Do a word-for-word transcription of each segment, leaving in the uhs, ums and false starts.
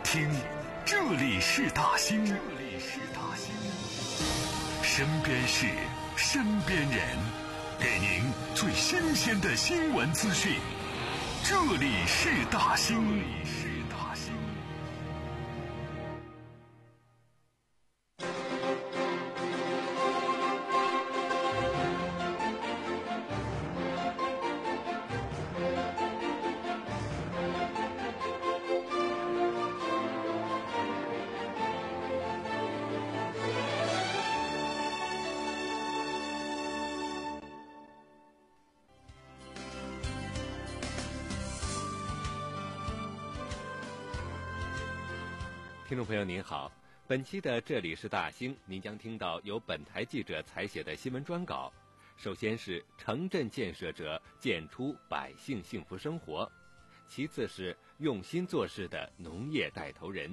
听，这里是大兴，这里是大兴，身边事，身边人，给您最新鲜的新闻资讯。这里是大兴，这里是大兴。 听众朋友您好，本期的这里是大兴，您将听到由本台记者采写的新闻专稿。首先是城镇建设者建出百姓幸福生活，其次是用心做事的农业带头人。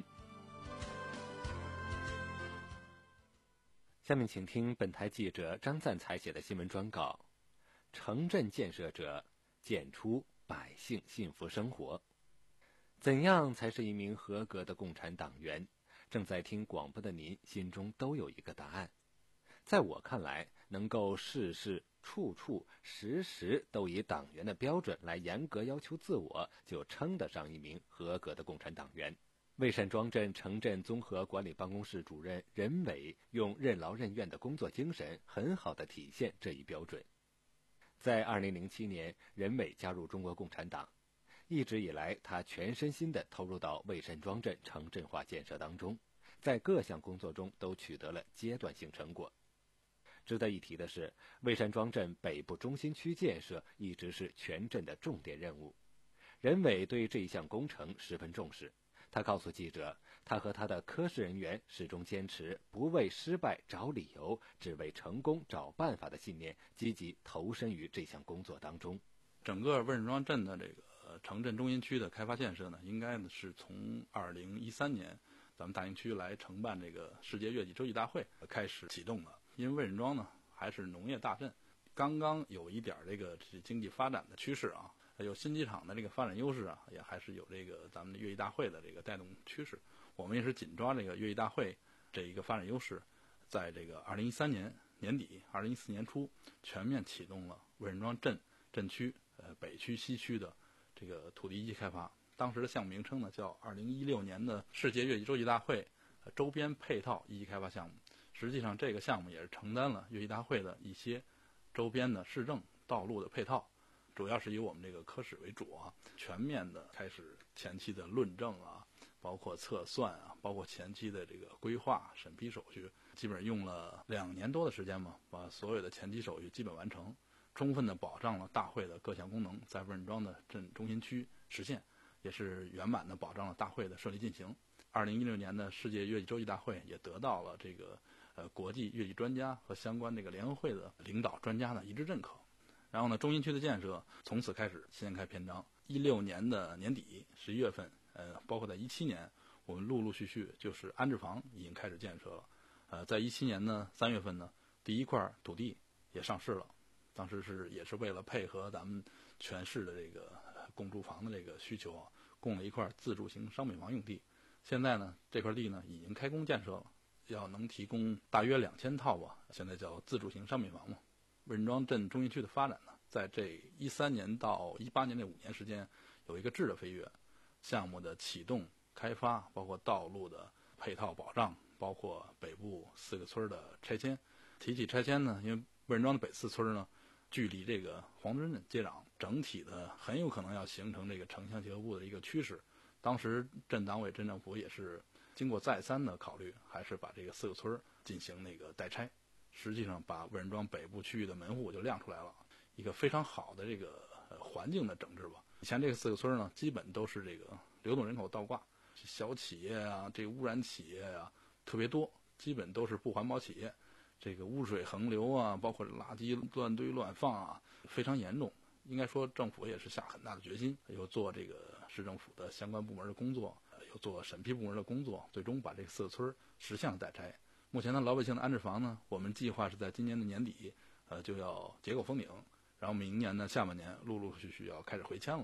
下面请听本台记者张赞采写的新闻专稿：城镇建设者建出百姓幸福生活。怎样才是一名合格的共产党员？正在听广播的您心中都有一个答案。在我看来，能够事事处处时时都以党员的标准来严格要求自我，就称得上一名合格的共产党员。蔚山庄镇城镇综合管理办公室主任任伟用任劳任怨的工作精神，很好地体现这一标准。在二零零七年，任伟加入中国共产党。一直以来，他全身心地投入到蔚山庄镇城镇化建设当中，在各项工作中都取得了阶段性成果。值得一提的是，蔚山庄镇北部中心区建设一直是全镇的重点任务。任伟对这一项工程十分重视，他告诉记者，他和他的科室人员始终坚持不为失败找理由，只为成功找办法的信念，积极投身于这项工作当中。 整个蔚山庄镇的这个呃城镇中心区的开发建设呢，应该呢是从二零一三年咱们大兴区来承办这个世界月季洲际大会开始启动的。因为蔚山庄呢还是农业大镇，刚刚有一点这个经济发展的趋势啊，有新机场的这个发展优势啊，也还是有这个咱们的月季大会的这个带动趋势。我们也是紧抓这个月季大会这一个发展优势，在这个二零一三年年底、二零一四年初全面启动了蔚山庄镇镇区呃北区、西区的这个土地一级开发。当时的项目名称呢叫二零一六年的世界月季洲际大会周边配套一级开发项目。实际上这个项目也是承担了月季大会的一些周边的市政道路的配套，主要是以我们这个科室为主啊，全面的开始前期的论证啊，包括测算啊，包括前期的这个规划审批手续，基本上用了两年多的时间嘛，把所有的前期手续基本完成，充分的保障了大会的各项功能在蔚山庄的镇中心区实现，也是圆满的保障了大会的顺利进行。二零一六年的世界月季洲际大会也得到了这个呃国际月季专家和相关这个联合会的领导专家的一致认可。然后呢，中心区的建设从此开始掀开篇章。一六年的年底十一月份，呃，包括在一七年，我们陆陆续续就是安置房已经开始建设了。呃，在一七年呢三月份呢，第一块土地也上市了。当时是也是为了配合咱们全市的这个供住房的这个需求啊，供了一块自住型商品房用地。现在呢，这块地呢已经开工建设了，要能提供大约两千套吧，现在叫自住型商品房嘛。蔚山庄镇中心区的发展呢，在这一三年到一八年这五年时间，有一个质的飞跃。项目的启动、开发，包括道路的配套保障，包括北部四个村的拆迁。提起拆迁呢，因为蔚山庄的北四村呢，距离这个黄墩镇接壤，整体的很有可能要形成这个城乡结合部的一个趋势。当时镇党委、镇政府也是经过再三的考虑，还是把这个四个村进行那个代拆。实际上把蔚山庄北部区域的门户就亮出来了，一个非常好的这个呃环境的整治吧。以前这个四个村呢，基本都是这个流动人口倒挂，小企业啊，这个污染企业啊特别多，基本都是不环保企业，这个污水横流啊，包括垃圾乱堆乱放啊，非常严重。应该说政府也是下很大的决心，有做这个市政府的相关部门的工作，有做审批部门的工作，最终把这个四个村实现了代拆。目前呢，老百姓的安置房呢，我们计划是在今年的年底呃就要结构封顶，然后明年呢下半年陆陆续续要开始回迁了。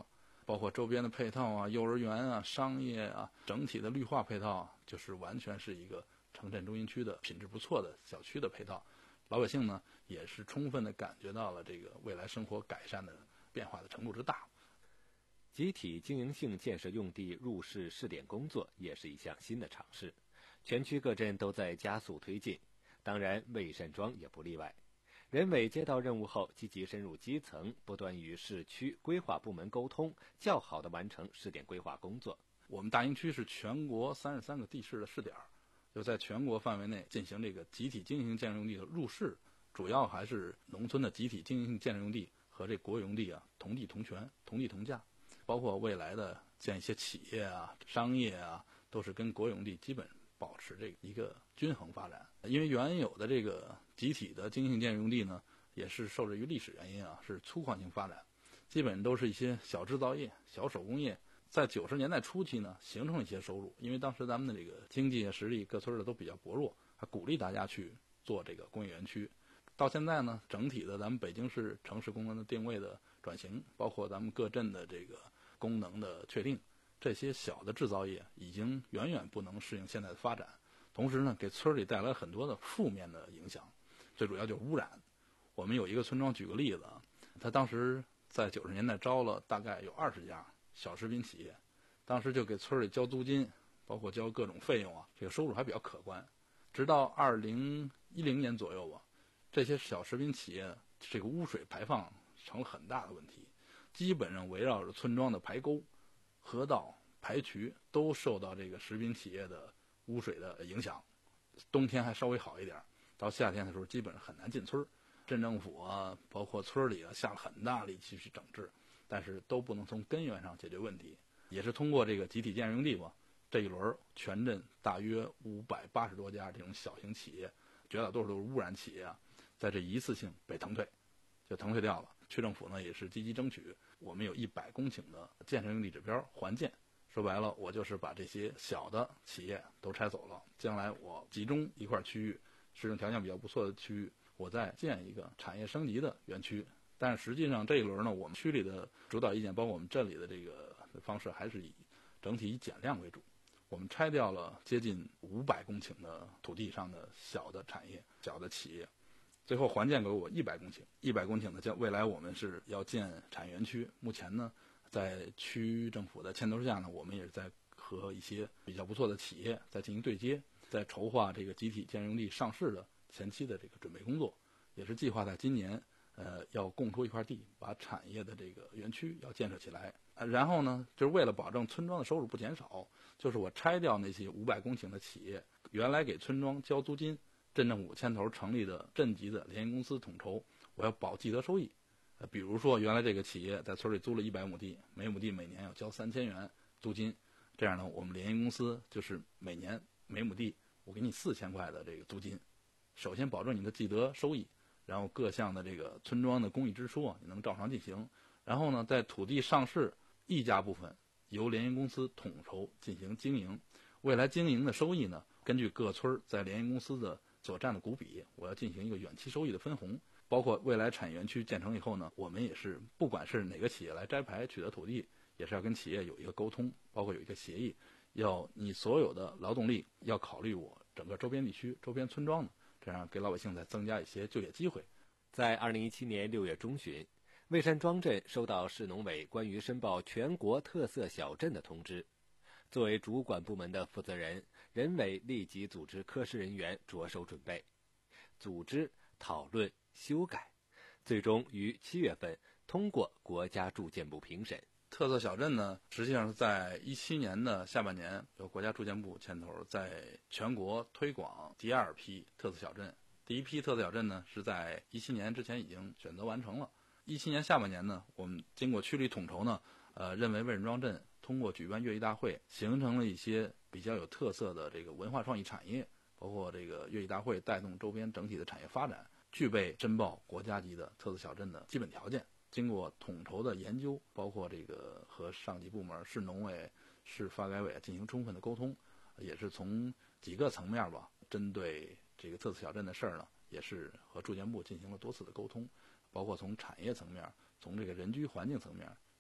包括周边的配套啊、幼儿园啊、商业啊，整体的绿化配套，就是完全是一个城镇中心区的品质不错的小区的配套。老百姓呢，也是充分的感觉到了这个未来生活改善的变化的程度之大。 集体经营性建设用地入市试点工作也是一项新的尝试，全区各镇都在加速推进，当然魏山庄也不例外。人委接到任务后，积极深入基层，不断与市区规划部门沟通，较好地完成试点规划工作。 我们大营区是全国三十三个地市的试点，就在全国范围内进行这个集体经营性建设用地的入市，主要还是农村的集体经营性建设用地和这国有用地啊同地同权、同地同价，包括未来的建一些企业啊、商业啊，都是跟国有用地基本保持这个一个均衡发展。因为原有的这个集体的经营性建设用地呢，也是受制于历史原因啊，是粗犷性发展，基本都是一些小制造业、小手工业。在九十年代初期呢，形成了一些收入，因为当时咱们的这个经济实力各村的都比较薄弱，还鼓励大家去做这个工业园区。到现在呢，整体的咱们北京市城市功能的定位的转型，包括咱们各镇的这个功能的确定，这些小的制造业已经远远不能适应现在的发展，同时呢，给村里带来很多的负面的影响，最主要就是污染。我们有一个村庄，举个例子啊，他当时在九十年代招了大概有二十家小食品企业，当时就给村里交租金，包括交各种费用啊，这个收入还比较可观。直到二零一零年左右吧，这些小食品企业这个污水排放成了很大的问题，基本上围绕着村庄的排沟、河道、排渠都受到这个食品企业的污水的影响。冬天还稍微好一点，到夏天的时候基本上很难进村。镇政府啊，包括村里啊，下了很大力气去整治，但是都不能从根源上解决问题。也是通过这个集体建设用地吧，这一轮全镇大约五百八十多家这种小型企业，绝大多数都是污染企业啊，在这一次性被腾退，就腾退掉了。区政府呢也是积极争取，我们有一百公顷的建设用地指标还建。说白了，我就是把这些小的企业都拆走了，将来我集中一块区域，市政条件比较不错的区域，我再建一个产业升级的园区。但是实际上这一轮呢，我们区里的主导意见，包括我们镇里的这个方式，还是以整体以减量为主。我们拆掉了接近五百公顷的土地上的小的产业、小的企业，最后还建给我一百公顷。一百公顷的叫未来我们是要建产业园区。目前呢，在区政府的牵头下呢，我们也是在和一些比较不错的企业在进行对接，在筹划这个集体建设用地上市的前期的这个准备工作，也是计划在今年呃要供出一块地，把产业的这个园区要建设起来。呃、然后呢，就是为了保证村庄的收入不减少，就是我拆掉那些五百公顷的企业，原来给村庄交租金，镇政府牵头成立的镇级的联营公司统筹，我要保既得收益。呃，比如说原来这个企业在村里租了一百亩地，每亩地每年要交三千元租金，这样呢，我们联营公司就是每年每亩地我给你四千块的这个租金，首先保证你的既得收益，然后各项的这个村庄的公益支出啊，你能照常进行。然后呢，在土地上市溢价部分由联营公司统筹进行经营，未来经营的收益呢，根据各村在联营公司的所占的股比，我要进行一个远期收益的分红。包括未来产业园区建成以后呢，我们也是不管是哪个企业来摘牌取得土地，也是要跟企业有一个沟通，包括有一个协议，要你所有的劳动力要考虑我整个周边地区、周边村庄的，这样给老百姓再增加一些就业机会。 在二零一七年六月中旬，魏山庄镇收到市农委关于申报全国特色小镇的通知。作为主管部门的负责人，人委立即组织科室人员着手准备、组织、讨论、修改，最终于七月份通过国家住建部评审。 特色小镇呢，实际上是在一七年的下半年，由国家住建部牵头，在全国推广第二批特色小镇。第一批特色小镇呢，是在一七年之前已经选择完成了。一七年下半年呢，我们经过区里统筹呢，呃，认为魏仁庄镇通过举办乐艺大会，形成了一些比较有特色的这个文化创意产业，包括这个乐艺大会带动周边整体的产业发展，具备申报国家级的特色小镇的基本条件。经过统筹的研究，包括这个和上级部门、市农委、市发改委进行充分的沟通，也是从几个层面吧，针对这个特色小镇的事儿呢，也是和住建部进行了多次的沟通，包括从产业层面、从这个人居环境层面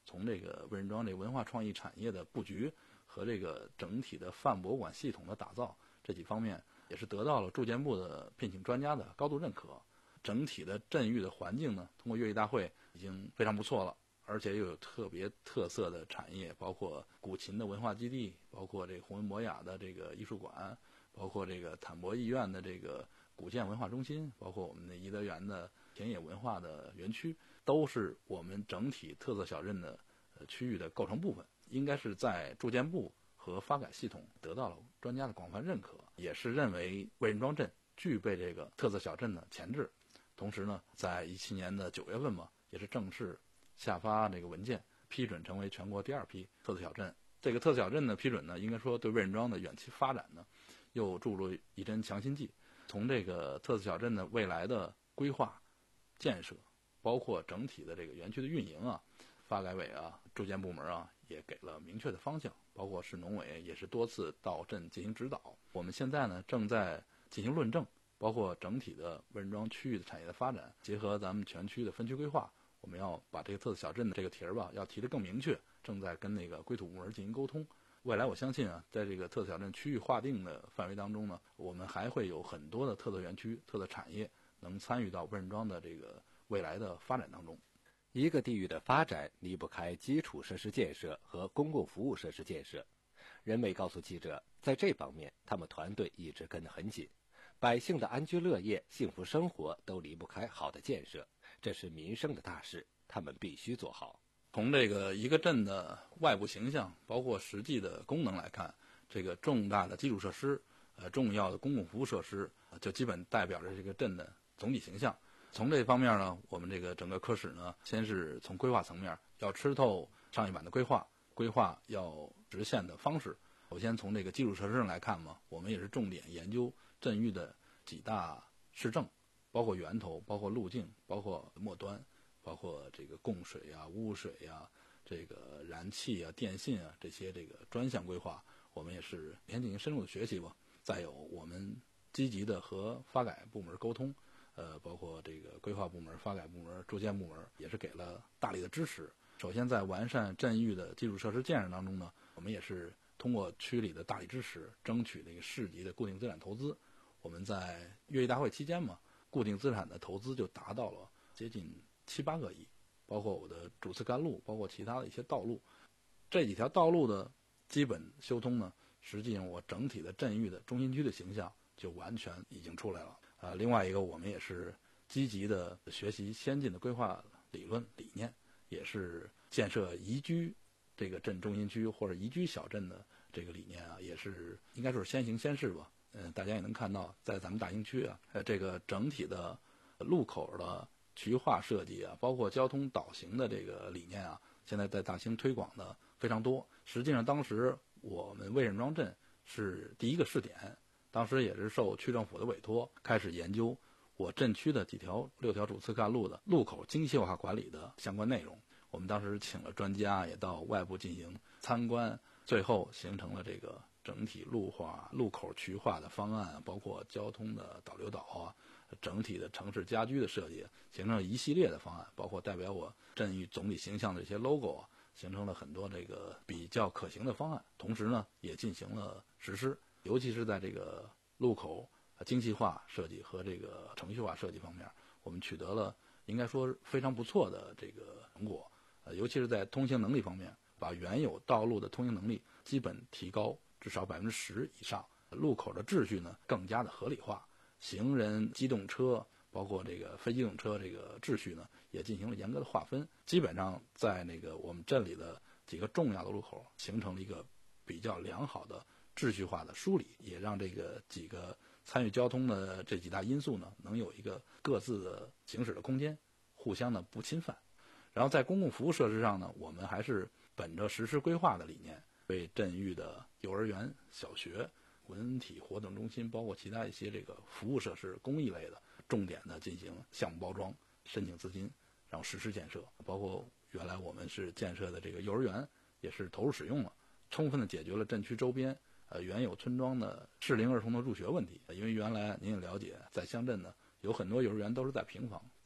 从这个魏仁庄这文化创意产业的布局和这个整体的泛博物馆系统的打造这几方面，也是得到了住建部的聘请专家的高度认可。整体的镇域的环境呢，通过乐艺大会已经非常不错了，而且又有特别特色的产业，包括古琴的文化基地，包括这个弘文博雅的这个艺术馆，包括这个坦博艺院的这个古建文化中心，包括我们的颐德园的田野文化的园区，都是我们整体特色小镇的呃区域的构成部分，应该是在住建部和发改系统得到了专家的广泛认可，也是认为魏仁庄镇具备这个特色小镇的潜质。同时呢，在一七年的九月份嘛，也是正式下发这个文件，批准成为全国第二批特色小镇。这个特色小镇的批准呢，应该说对魏仁庄的远期发展呢，又注入一针强心剂。从这个特色小镇的未来的规划、建设，包括整体的这个园区的运营啊，发改委啊、住建部门啊，也给了明确的方向。包括市农委也是多次到镇进行指导。我们现在呢，正在进行论证。包括整体的魏仁庄区域的产业的发展，结合咱们全区的分区规划，我们要把这个特色小镇的这个题儿吧，要提得更明确，正在跟那个归土部门进行沟通。未来我相信啊，在这个特色小镇区域划定的范围当中呢，我们还会有很多的特色园区、特色产业能参与到魏仁庄的这个未来的发展当中。 一个地域的发展离不开基础设施建设和公共服务设施建设。任美告诉记者，在这方面，他们团队一直跟得很紧。百姓的安居乐业、幸福生活都离不开好的建设，这是民生的大事，他们必须做好。 从这个一个镇的外部形象，包括实际的功能来看，这个重大的基础设施、呃重要的公共服务设施，就基本代表着这个镇的总体形象。从这方面呢，我们这个整个科室呢，先是从规划层面要吃透上一版的规划，规划要实现的方式。首先从这个基础设施上来看嘛，我们也是重点研究镇域的几大市政，包括源头，包括路径，包括末端，包括这个供水啊、污水啊、这个燃气啊、电信啊这些这个专项规划，我们也是先进行深入的学习吧。再有，我们积极的和发改部门沟通，呃，包括这个规划部门、发改部门、住建部门也是给了大力的支持。首先，在完善镇域的基础设施建设当中呢，我们也是通过区里的大力支持，争取这个市级的固定资产投资。我们在乐艺大会期间嘛，固定资产的投资就达到了接近七八个亿，包括我的主次干路，包括其他的一些道路。这几条道路的基本修通呢，实际上我整体的镇域的中心区的形象就完全已经出来了。啊，另外一个我们也是积极的学习先进的规划理论理念，也是建设宜居这个镇中心区或者宜居小镇的这个理念啊，也是应该说是先行先试吧。嗯，大家也能看到，在咱们大兴区啊，呃，这个整体的路口的渠化设计啊，包括交通导行的这个理念啊，现在在大兴推广的非常多。实际上，当时我们魏仁庄镇是第一个试点，当时也是受区政府的委托，开始研究我镇区的几条六条主次干路的路口精细化管理的相关内容。我们当时请了专家，也到外部进行参观，最后形成了这个整体路化、路口渠化的方案，包括交通的导流导啊，整体的城市家居的设计，形成了一系列的方案，包括代表我镇域总体形象的这些 logo 啊，形成了很多这个比较可行的方案。同时呢，也进行了实施，尤其是在这个路口精细化设计和这个程序化设计方面，我们取得了应该说非常不错的这个成果。呃，尤其是在通行能力方面，把原有道路的通行能力基本提高至少百分之十以上，路口的秩序呢更加的合理化，行人、机动车，包括这个非机动车这个秩序呢也进行了严格的划分，基本上在那个我们镇里的几个重要的路口形成了一个比较良好的秩序化的梳理，也让这个几个参与交通的这几大因素呢能有一个各自的行驶的空间，互相的不侵犯。然后在公共服务设施上呢，我们还是本着实施规划的理念，为镇域的幼儿园、小学、文体活动中心，包括其他一些这个服务设施、公益类的，重点的进行项目包装，申请资金，然后实施建设。包括原来我们是建设的这个幼儿园，也是投入使用了，充分的解决了镇区周边呃原有村庄的适龄儿童的入学问题。因为原来您也了解，在乡镇呢有很多幼儿园都是在平房，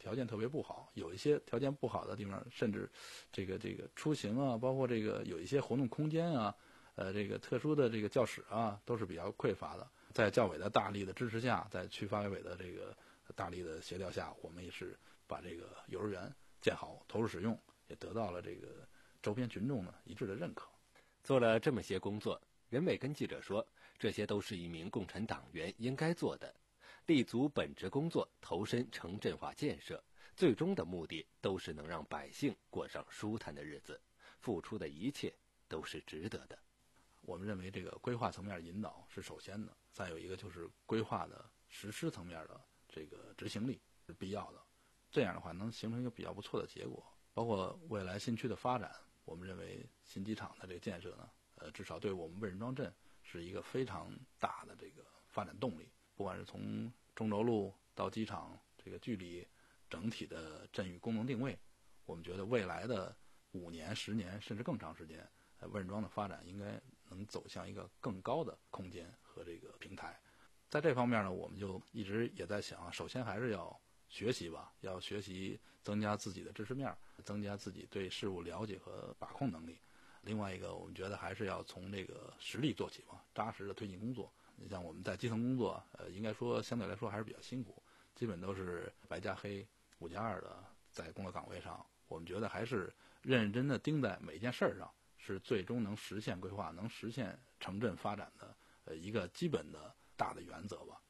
条件特别不好，有一些条件不好的地方，甚至这个这个出行啊，包括这个有一些活动空间啊，呃，这个特殊的这个教室啊，都是比较匮乏的。在教委的大力的支持下，在区发改委的这个大力的协调下，我们也是把这个幼儿园建好投入使用，也得到了这个周边群众呢一致的认可。 做了这么些工作，任伟跟记者说，这些都是一名共产党员应该做的，立足本职工作，投身城镇化建设，最终的目的都是能让百姓过上舒坦的日子，付出的一切都是值得的。 我们认为这个规划层面引导是首先的，再有一个就是规划的实施层面的这个执行力是必要的，这样的话能形成一个比较不错的结果。包括未来新区的发展，我们认为新机场的这个建设呢，呃，至少对我们魏仁庄镇是一个非常大的这个发展动力。不管是从中轴路到机场这个距离，整体的镇域功能定位，我们觉得未来的五年、十年甚至更长时间，呃，魏仁庄的发展应该能走向一个更高的空间和这个平台。在这方面呢，我们就一直也在想，首先还是要学习吧，要学习增加自己的知识面，增加自己对事物了解和把控能力。另外一个，我们觉得还是要从这个实力做起嘛，扎实的推进工作。你像我们在基层工作，呃，应该说相对来说还是比较辛苦，基本都是白加黑、五加二的在工作岗位上。我们觉得还是认认真的盯在每一件事儿上，是最终能实现规划、能实现城镇发展的呃一个基本的大的原则吧。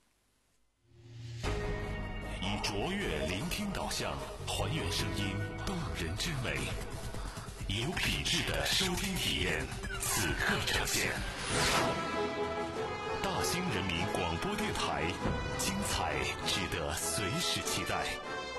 以卓越聆听导向，还原声音动人之美，有品质的收听体验，此刻呈现。大兴人民广播电台，精彩值得随时期待。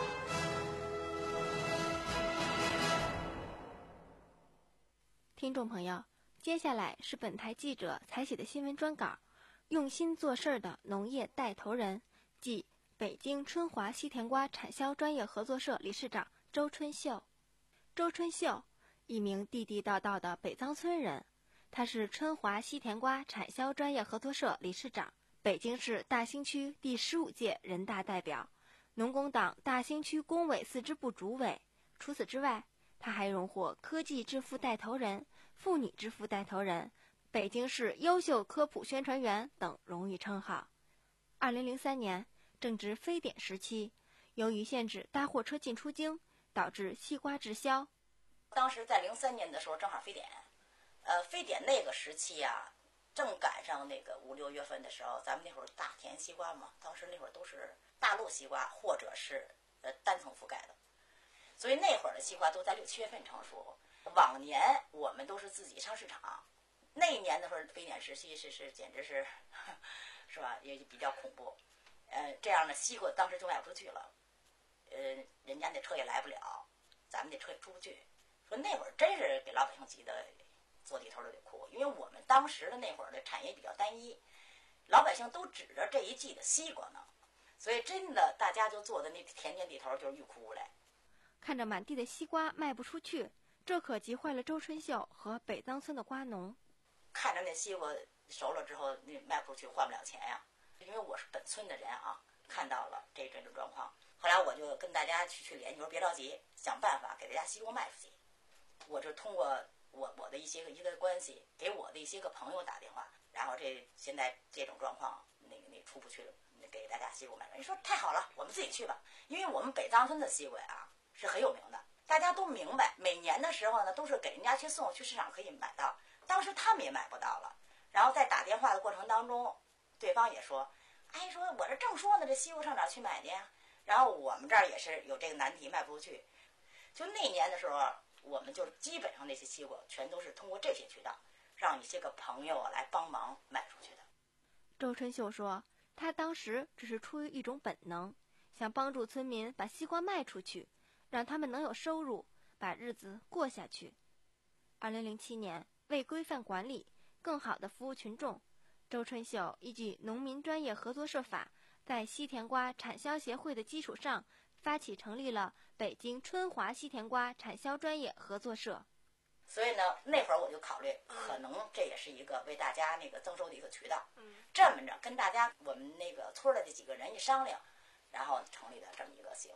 听众朋友，接下来是本台记者采写的新闻专稿，用心做事的农业带头人，即北京春华西甜瓜产销专业合作社理事长周春秀。周春秀，一名地地道道的北藏村人，他是春华西甜瓜产销专业合作社理事长，北京市大兴区第十五届人大代表，农工党大兴区工委四支部主委。除此之外，他还荣获科技致富带头人、妇女致富带头人、北京市优秀科普宣传员等荣誉称号。二零零三年正值非典时期，由于限制大货车进出京，导致西瓜滞销。 当时在零三年的时候正好非典，呃，非典那个时期啊，正赶上那个五六月份的时候，咱们那会儿大田西瓜嘛，当时那会儿都是大陆西瓜或者是呃单层覆盖的，所以那会儿的西瓜都在六七月份成熟。往年我们都是自己上市场，那一年的时候非典时期是是简直是，是吧？也比较恐怖。呃，这样的西瓜当时就卖不出去了，呃，人家那车也来不了，咱们那车也出不去。说那会儿真是给老百姓急得坐地头都得哭，因为我们当时的那会儿的产业比较单一，老百姓都指着这一季的西瓜呢，所以真的大家就坐在那田间地头就是欲哭无泪。 看着满地的西瓜卖不出去，这可急坏了周春秀和北藏村的瓜农。 看着那西瓜熟了之后，那卖不出去，换不了钱呀。因为我是本村的人啊，看到了这这种状况，后来我就跟大家去去联系，说别着急，想办法给大家西瓜卖出去。我就通过我我的一些个一个关系，给我的一些个朋友打电话，然后这现在这种状况，那个那出不去了，给大家西瓜卖。人说太好了，我们自己去吧，因为我们北藏村的西瓜啊是很有名的，大家都明白，每年的时候呢都是给人家去送，去市场可以买到，当时他们也买不到了，然后在打电话的过程当中，对方也说，哎，说我这正说呢，这西瓜上哪去买去呀？然后我们这儿也是有这个难题，卖不出去。就那年的时候，我们就基本上那些西瓜全都是通过这些渠道，让一些个朋友啊来帮忙卖出去的。 周春秀说，他当时只是出于一种本能，想帮助村民把西瓜卖出去，让他们能有收入，把日子过下去。二零零七年，为规范管理，更好地服务群众，周春秀依据《农民专业合作社法》，在西甜瓜产销协会的基础上，发起成立了北京春华西甜瓜产销专业合作社。 所以呢，那会儿我就考虑，可能这也是一个为大家那个增收的一个渠道。嗯，这么着跟大家我们那个村的这几个人一商量，然后成立了这么一个协会。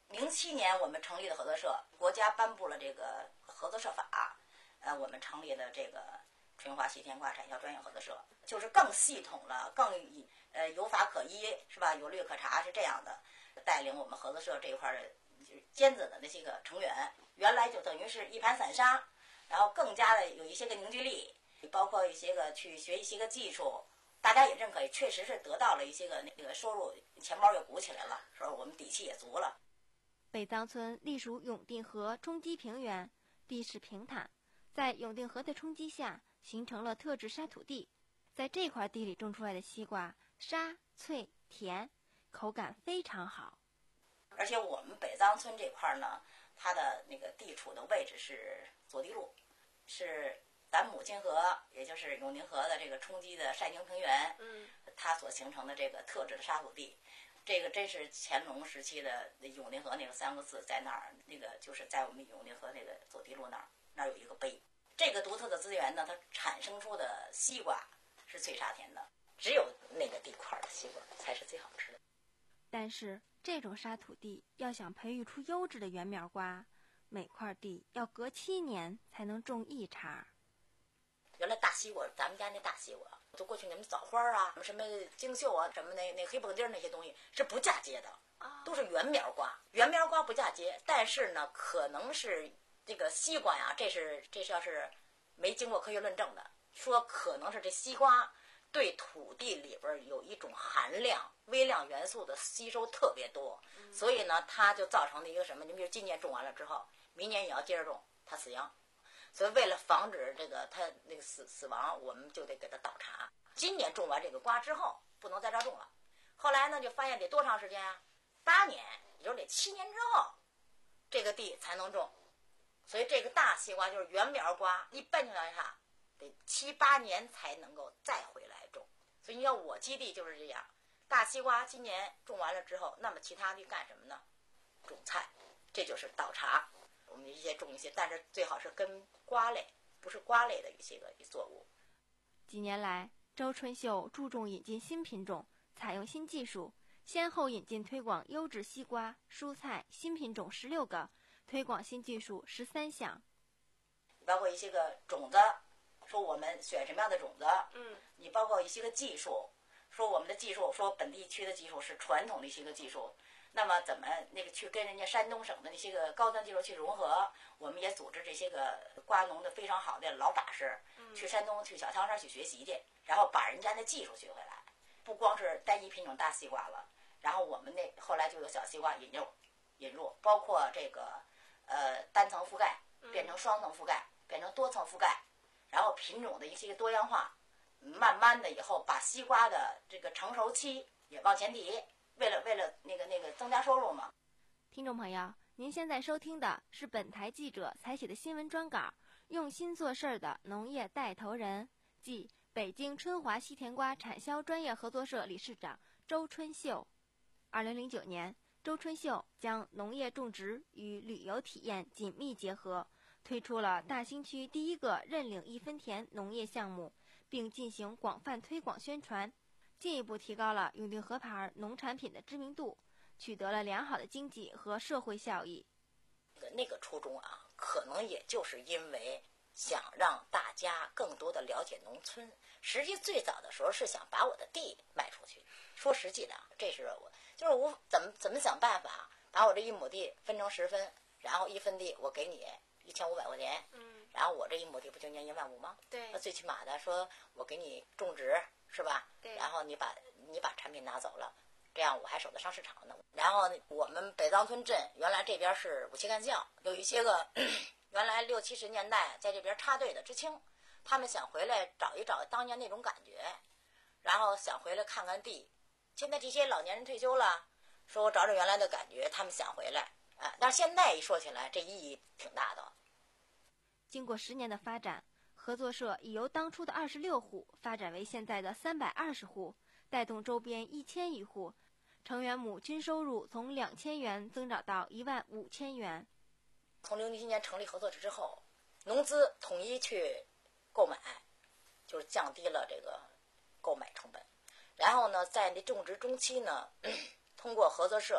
零七年我们成立的合作社，国家颁布了这个合作社法，呃，我们成立的这个春华西天瓜产销专业合作社，就是更系统了，更呃有法可依，是吧？有律可查，是这样的。带领我们合作社这一块的就是尖子的那些个成员，原来就等于是一盘散沙，然后更加的有一些个凝聚力，包括一些个去学一些个技术，大家也认可，也确实是得到了一些个那个收入，钱包又鼓起来了，说我们底气也足了。 北藏村隶属永定河冲积平原，地势平坦，在永定河的冲击下形成了特质沙土地，在这块地里种出来的西瓜沙脆甜，口感非常好。 而且我们北藏村这块呢，它的那个地处的位置是左地路，是咱母亲河，也就是永定河的这个冲击的晒凝平原，嗯，它所形成的这个特质的沙土地。这个真是乾隆时期的永定河那个三个字在那儿，那个就是在我们永定河那个左地路那儿，那儿有一个碑。这个独特的资源呢，它产生出的西瓜是脆沙甜的，只有那个地块的西瓜才是最好吃的。 但是这种沙土地要想培育出优质的原苗瓜，每块地要隔七年才能种一茬。 原来大西瓜，咱们家那大西瓜，就过去你们枣花啊，什么京秀啊，什么那那黑蹦丁那些东西是不嫁接的，都是原苗瓜。原苗瓜不嫁接，但是呢，可能是这个西瓜呀，这是这是要是没经过科学论证的，说可能是这西瓜对土地里边有一种含量微量元素的吸收特别多，所以呢，它就造成了一个什么？你比如今年种完了之后，明年也要接着种，它死秧。所以为了防止这个它那个死死亡，我们就得给它倒茬。今年种完这个瓜之后，不能再照种了。后来呢，就发现得多长时间啊？八年，也就是得七年之后，这个地才能种。所以这个大西瓜就是原苗瓜，一般情况下得七八年才能够再回来种。所以你看我基地就是这样，大西瓜今年种完了之后，那么其他地干什么呢？种菜，这就是倒茬。我们一些种一些，但是最好是跟瓜类，不是瓜类的一些个作物。 几年来，周春秀注重引进新品种，采用新技术，先后引进推广优质西瓜、蔬菜新品种十六个，推广新技术十三项。 包括一些个种子，说我们选什么样的种子，嗯，你包括一些个技术，说我们的技术，说本地区的技术是传统的一些个技术。那么怎么那个去跟人家山东省的那些个高端技术去融合？我们也组织这些个瓜农的非常好的老法师，去山东去小汤山去学习去，然后把人家的技术学回来，不光是单一品种大西瓜了，然后我们那后来就有小西瓜引入，引入包括这个呃单层覆盖变成双层覆盖，变成多层覆盖，然后品种的一些个多样化，慢慢的以后把西瓜的这个成熟期也往前提。为了为了那个那个增加收入嘛。 听众朋友，您现在收听的是本台记者采写的新闻专稿，用心做事儿的农业带头人，即北京春华西甜瓜产销专业合作社理事长周春秀。二零零九年，周春秀将农业种植与旅游体验紧密结合，推出了大兴区第一个认领一分田农业项目，并进行广泛推广宣传。进一步提高了永定河牌农产品的知名度，取得了良好的经济和社会效益。 那个初衷啊，可能也就是因为想让大家更多的了解农村。实际最早的时候是想把我的地卖出去。说实际的，这是我就是我怎么怎么想办法把我这一亩地分成十分，然后一分地我给你一千五百块钱，嗯，然后我这一亩地不就年一万五吗？对，那最起码的说我给你种植。是吧？对，然后你把你把产品拿走了，这样我还守得上市场呢。然后我们北藏村镇原来这边是武器干校，有一些个原来六七十年代在这边插队的知青，他们想回来找一找当年那种感觉，然后想回来看看地。现在这些老年人退休了，说我找找原来的感觉，他们想回来啊。但是现在一说起来，这意义挺大的。 经过十年的发展，合作社已由当初的二十六户发展为现在的三百二十户，带动周边一千余户，成员亩均收入从两千元增长到一万五千元。 从零七年成立合作社之后，农资统一去购买，就是降低了这个购买成本。然后呢，在那种植中期呢，通过合作社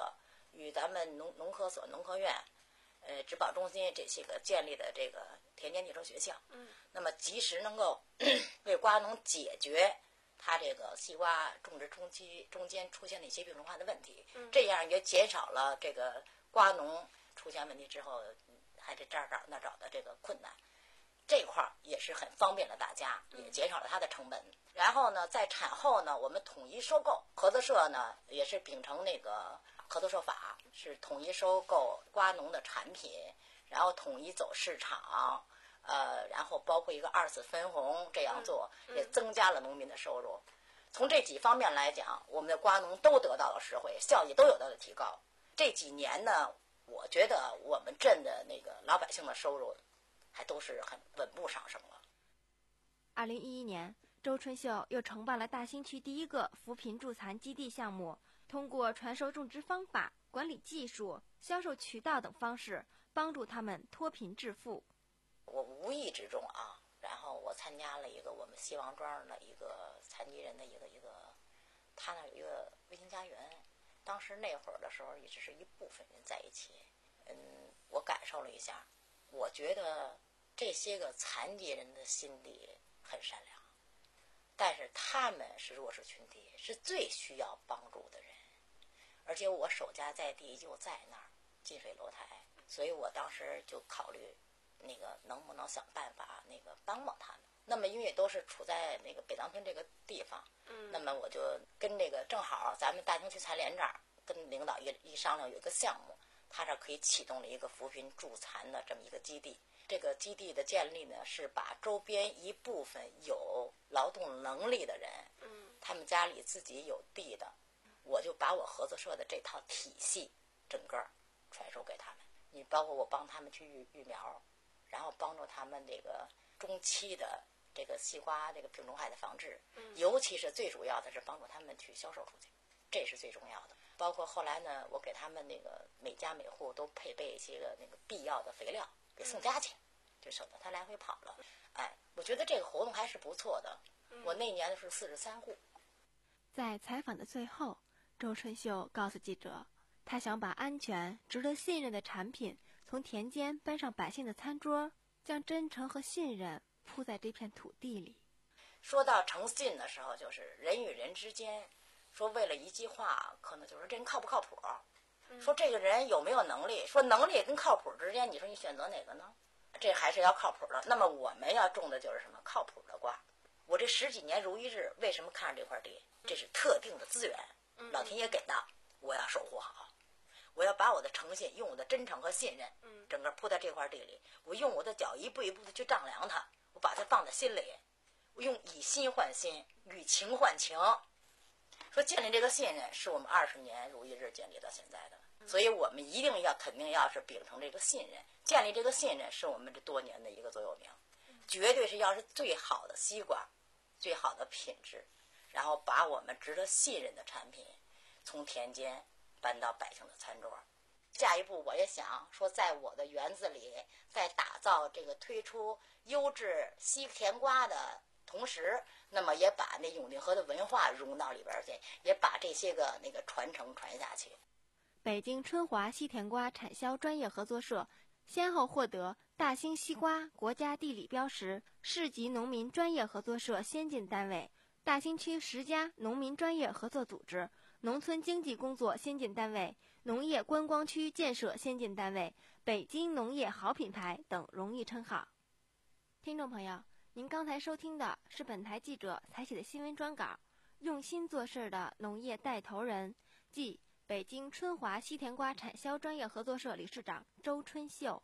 与咱们农农科所、农科院、呃植保中心这些个建立的这个田间地头学校，嗯，那么及时能够为瓜农解决他这个西瓜种植中期中间出现的一些病虫害的问题，嗯，这样也减少了这个瓜农出现问题之后还得这儿找那找的这个困难。这块儿也是很方便了大家，也减少了它的成本。然后呢，在产后呢，我们统一收购，合作社呢也是秉承那个合作社法，是统一收购瓜农的产品，然后统一走市场，呃，然后包括一个二次分红，这样做也增加了农民的收入。从这几方面来讲，我们的瓜农都得到了实惠，效益都有到了提高。这几年呢，我觉得我们镇的那个老百姓的收入还都是很稳步上升了。 二零一一年，周春秀又承办了大兴区第一个扶贫助残基地项目，通过传授种植方法、管理技术、销售渠道等方式，帮助他们脱贫致富。 我无意之中啊，然后我参加了一个我们西王庄的一个残疾人的一个一个，他那有一个微型家园，当时那会儿的时候也只是一部分人在一起，嗯，我感受了一下。我觉得这些个残疾人的心地很善良，但是他们是弱势群体，是最需要帮助的人，而且我手家在地就在那儿近水楼台，所以我当时就考虑那个能不能想办法那个帮帮他们。那么因为都是处在那个北塘村这个地方，嗯，那么我就跟这个正好咱们大兴区残联这儿跟领导一一商量，有一个项目，他这可以启动了一个扶贫助残的这么一个基地。这个基地的建立呢，是把周边一部分有劳动能力的人，嗯，他们家里自己有地的，我就把我合作社的这套体系整个传授给他们。你包括我帮他们去育育苗，然后帮助他们这个中期的这个西瓜这个病虫害的防治，嗯，尤其是最主要的是帮助他们去销售出去，这是最重要的。包括后来呢，我给他们那个每家每户都配备一些个那个必要的肥料，给送家去，就省得他来回跑了。哎，我觉得这个活动还是不错的。我那年是四十三户。 在采访的最后，周春秀告诉记者，他想把安全、值得信任的产品从田间搬上百姓的餐桌，将真诚和信任铺在这片土地里。 说到诚信的时候，就是人与人之间。说为了一句话，可能就是这人靠不靠谱，嗯，说这个人有没有能力，说能力跟靠谱之间，你说你选择哪个呢？这还是要靠谱的。那么我们要种的就是什么？靠谱的瓜。我这十几年如一日，为什么看上这块地？这是特定的资源，老天爷给的，我要守护好。我要把我的诚信，用我的真诚和信任，整个铺在这块地里。我用我的脚一步一步的去丈量它，我把它放在心里。我用以心换心，以情换情。说建立这个信任是我们二十年如一日建立到现在的，所以我们一定要肯定要是秉承这个信任，建立这个信任是我们这多年的一个座右铭，绝对是要是最好的西瓜，最好的品质，然后把我们值得信任的产品从田间搬到百姓的餐桌。下一步我也想说，在我的园子里，在打造这个推出优质西甜瓜的同时，那么也把那永定河的文化融到里边去，也把这些个那个传承传下去。 北京春华西甜瓜产销专业合作社先后获得大兴西瓜国家地理标识市级农民专业合作社先进单位、大兴区十家农民专业合作组织、农村经济工作先进单位、农业观光区建设先进单位、北京农业好品牌等荣誉称号。听众朋友，您刚才收听的是本台记者采写的新闻专稿，用心做事的农业带头人，即北京春华西甜瓜产销专业合作社理事长周春秀。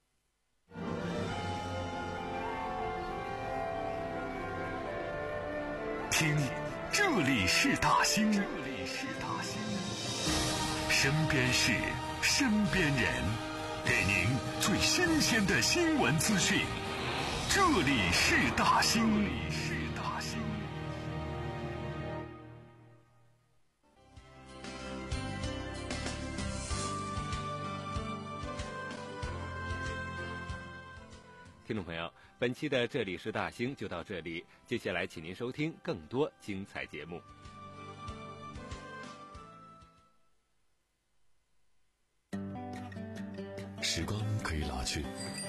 听，这里是大兴，这里是大兴，身边事，身边人，给您最新鲜的新闻资讯。这里是大兴，这里是大兴。 听众朋友，本期的这里是大兴就到这里，接下来请您收听更多精彩节目。 去。